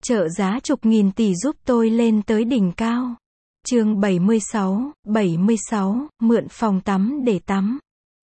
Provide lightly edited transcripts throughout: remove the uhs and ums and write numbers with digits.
Trợ giá chục nghìn tỷ giúp tôi lên tới đỉnh cao. Chương 76, mượn phòng tắm để tắm.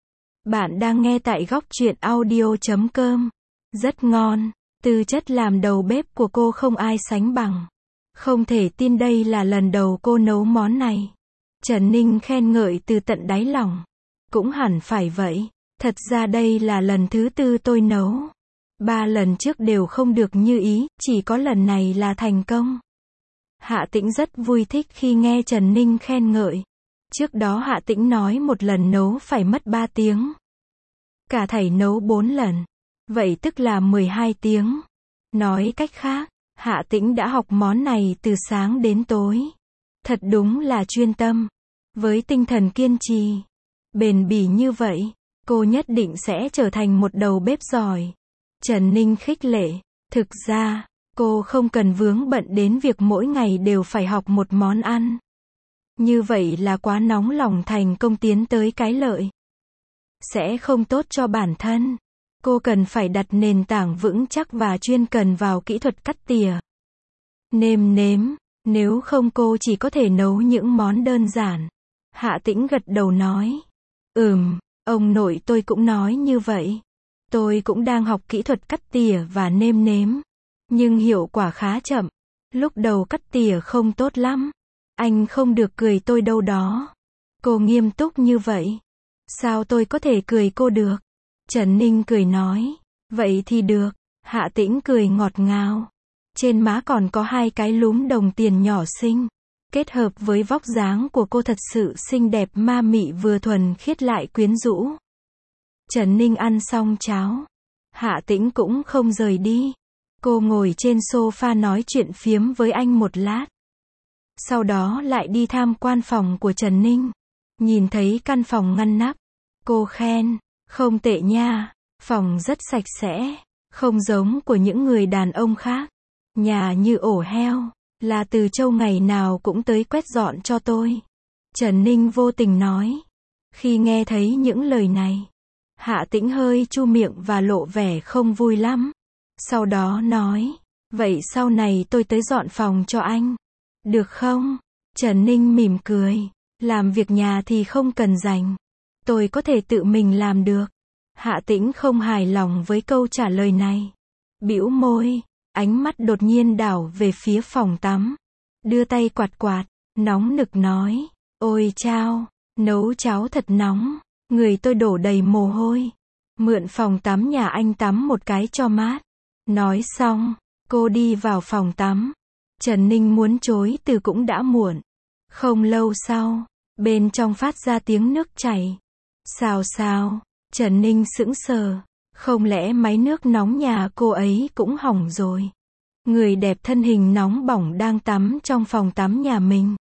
Bạn đang nghe tại góc truyện audio.com. Rất ngon, tư chất làm đầu bếp của cô không ai sánh bằng. Không thể tin đây là lần đầu cô nấu món này. Trần Ninh khen ngợi từ tận đáy lòng. Cũng hẳn phải vậy, thật ra đây là lần thứ 4 tôi nấu. 3 lần trước đều không được như ý, chỉ có lần này là thành công. Hạ Tĩnh rất vui thích khi nghe Trần Ninh khen ngợi. Trước đó Hạ Tĩnh nói một lần nấu phải mất 3 tiếng. Cả thảy nấu 4 lần. Vậy tức là 12 tiếng. Nói cách khác, Hạ Tĩnh đã học món này từ sáng đến tối. Thật đúng là chuyên tâm. Với tinh thần kiên trì, bền bỉ như vậy, cô nhất định sẽ trở thành một đầu bếp giỏi. Trần Ninh khích lệ. Thực ra, cô không cần vướng bận đến việc mỗi ngày đều phải học một món ăn. Như vậy là quá nóng lòng thành công tiến tới cái lợi. Sẽ không tốt cho bản thân. Cô cần phải đặt nền tảng vững chắc và chuyên cần vào kỹ thuật cắt tỉa, nêm nếm, nếu không cô chỉ có thể nấu những món đơn giản. Hạ Tĩnh gật đầu nói. Ông nội tôi cũng nói như vậy. Tôi cũng đang học kỹ thuật cắt tỉa và nêm nếm. Nhưng hiệu quả khá chậm. Lúc đầu cắt tỉa không tốt lắm. Anh không được cười tôi đâu đó. Cô nghiêm túc như vậy. Sao tôi có thể cười cô được? Trần Ninh cười nói. Vậy thì được. Hạ Tĩnh cười ngọt ngào. Trên má còn có 2 cái lúm đồng tiền nhỏ xinh. Kết hợp với vóc dáng của cô thật sự xinh đẹp ma mị vừa thuần khiết lại quyến rũ. Trần Ninh ăn xong cháo. Hạ Tĩnh cũng không rời đi. Cô ngồi trên sofa nói chuyện phiếm với anh một lát. Sau đó lại đi tham quan phòng của Trần Ninh. Nhìn thấy căn phòng ngăn nắp. Cô khen, không tệ nha, phòng rất sạch sẽ, không giống của những người đàn ông khác. Nhà như ổ heo, là Từ Châu ngày nào cũng tới quét dọn cho tôi. Trần Ninh vô tình nói. Khi nghe thấy những lời này, Hạ Tĩnh hơi chu miệng và lộ vẻ không vui lắm. Sau đó nói, vậy sau này tôi tới dọn phòng cho anh. Được không? Trần Ninh mỉm cười, làm việc nhà thì không cần dành. Tôi có thể tự mình làm được. Hạ Tĩnh không hài lòng với câu trả lời này. Bĩu môi, ánh mắt đột nhiên đảo về phía phòng tắm. Đưa tay quạt quạt, nóng nực nói, ôi chao, nấu cháo thật nóng, người tôi đổ đầy mồ hôi. Mượn phòng tắm nhà anh tắm một cái cho mát. Nói xong, cô đi vào phòng tắm. Trần Ninh muốn chối từ cũng đã muộn. Không lâu sau, bên trong phát ra tiếng nước chảy. Xào xào, Trần Ninh sững sờ. Không lẽ máy nước nóng nhà cô ấy cũng hỏng rồi? Người đẹp thân hình nóng bỏng đang tắm trong phòng tắm nhà mình.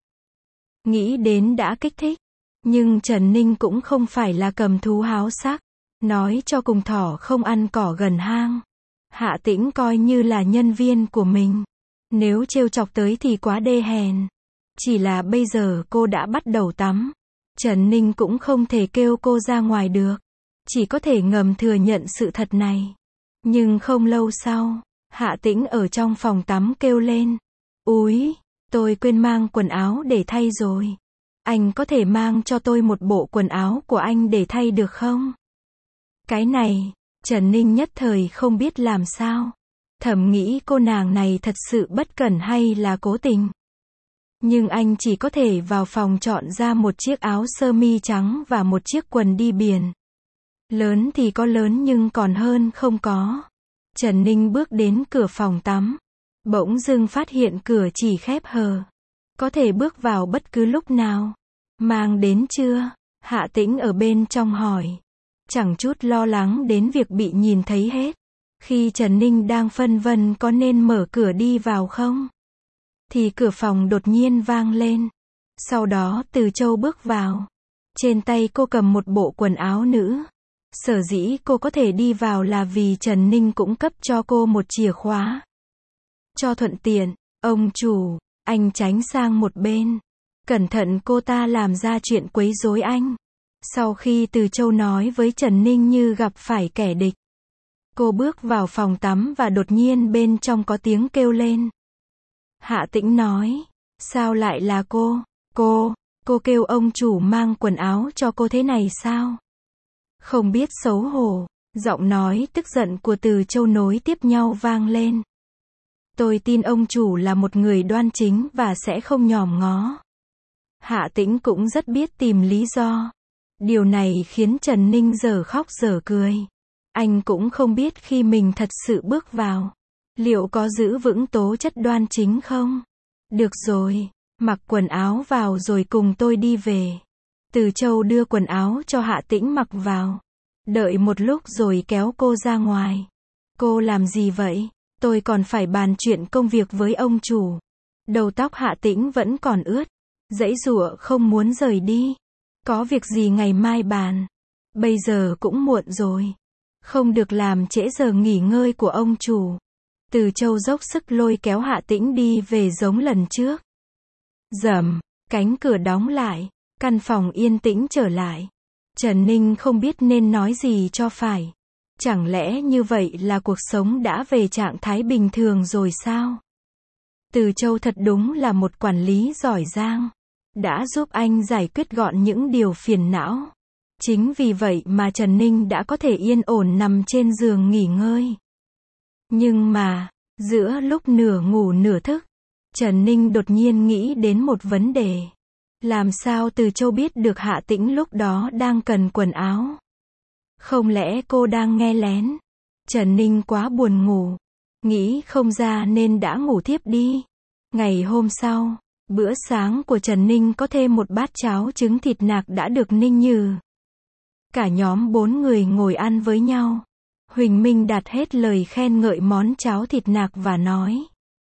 Nghĩ đến đã kích thích. Nhưng Trần Ninh cũng không phải là cầm thú háo sắc. Nói cho cùng thỏ không ăn cỏ gần hang. Hạ Tĩnh coi như là nhân viên của mình. Nếu trêu chọc tới thì quá đê hèn. Chỉ là bây giờ cô đã bắt đầu tắm. Trần Ninh cũng không thể kêu cô ra ngoài được. Chỉ có thể ngầm thừa nhận sự thật này. Nhưng không lâu sau, Hạ Tĩnh ở trong phòng tắm kêu lên. Úi, tôi quên mang quần áo để thay rồi. Anh có thể mang cho tôi một bộ quần áo của anh để thay được không? Cái này, Trần Ninh nhất thời không biết làm sao. Thầm nghĩ cô nàng này thật sự bất cẩn hay là cố tình. Nhưng anh chỉ có thể vào phòng chọn ra một chiếc áo sơ mi trắng và một chiếc quần đi biển. Lớn thì có lớn nhưng còn hơn không có. Trần Ninh bước đến cửa phòng tắm. Bỗng dưng phát hiện cửa chỉ khép hờ. Có thể bước vào bất cứ lúc nào. Mang đến chưa? Hạ Tĩnh ở bên trong hỏi. Chẳng chút lo lắng đến việc bị nhìn thấy hết. Khi Trần Ninh đang phân vân có nên mở cửa đi vào không? Thì cửa phòng đột nhiên vang lên. Sau đó Từ Châu bước vào. Trên tay cô cầm một bộ quần áo nữ. Sở dĩ cô có thể đi vào là vì Trần Ninh cũng cấp cho cô một chìa khóa. Cho thuận tiện, ông chủ, anh tránh sang một bên. Cẩn thận cô ta làm ra chuyện quấy rối anh. Sau khi Từ Châu nói với Trần Ninh như gặp phải kẻ địch. Cô bước vào phòng tắm và đột nhiên bên trong có tiếng kêu lên. Hạ Tĩnh nói. Sao lại là cô? Cô kêu ông chủ mang quần áo cho cô thế này sao? Không biết xấu hổ. Giọng nói tức giận của Từ Châu nối tiếp nhau vang lên. Tôi tin ông chủ là một người đoan chính và sẽ không nhòm ngó. Hạ Tĩnh cũng rất biết tìm lý do. Điều này khiến Trần Ninh dở khóc dở cười. Anh cũng không biết khi mình thật sự bước vào, liệu có giữ vững tố chất đoan chính không? Được rồi, mặc quần áo vào rồi cùng tôi đi về. Từ Châu đưa quần áo cho Hạ Tĩnh mặc vào. Đợi một lúc rồi kéo cô ra ngoài. Cô làm gì vậy? Tôi còn phải bàn chuyện công việc với ông chủ. Đầu tóc Hạ Tĩnh vẫn còn ướt. Giãy giụa không muốn rời đi. Có việc gì ngày mai bàn. Bây giờ cũng muộn rồi. Không được làm trễ giờ nghỉ ngơi của ông chủ. Từ Châu dốc sức lôi kéo Hạ Tĩnh đi về giống lần trước. Rầm, cánh cửa đóng lại. Căn phòng yên tĩnh trở lại. Trần Ninh không biết nên nói gì cho phải. Chẳng lẽ như vậy là cuộc sống đã về trạng thái bình thường rồi sao? Từ Châu thật đúng là một quản lý giỏi giang. Đã giúp anh giải quyết gọn những điều phiền não. Chính vì vậy mà Trần Ninh đã có thể yên ổn nằm trên giường nghỉ ngơi. Nhưng mà, giữa lúc nửa ngủ nửa thức, Trần Ninh đột nhiên nghĩ đến một vấn đề. Làm sao Từ Châu biết được Hạ Tĩnh lúc đó đang cần quần áo? Không lẽ cô đang nghe lén? Trần Ninh quá buồn ngủ. Nghĩ không ra nên đã ngủ thiếp đi. Ngày hôm sau, bữa sáng của Trần Ninh có thêm một bát cháo trứng thịt nạc đã được ninh nhừ. Cả nhóm 4 người ngồi ăn với nhau. Huỳnh Minh Đạt hết lời khen ngợi món cháo thịt nạc và nói.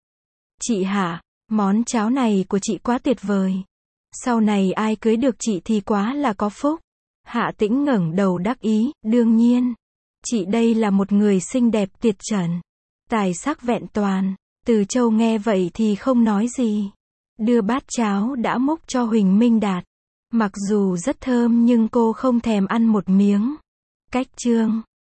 Chị Hạ, món cháo này của chị quá tuyệt vời. Sau này ai cưới được chị thì quá là có phúc. Hạ Tĩnh ngẩng đầu đắc ý, đương nhiên. Chị đây là một người xinh đẹp tuyệt trần. Tài sắc vẹn toàn. Từ Châu nghe vậy thì không nói gì. Đưa bát cháo đã múc cho Huỳnh Minh Đạt. Mặc dù rất thơm nhưng cô không thèm ăn một miếng. Cách chương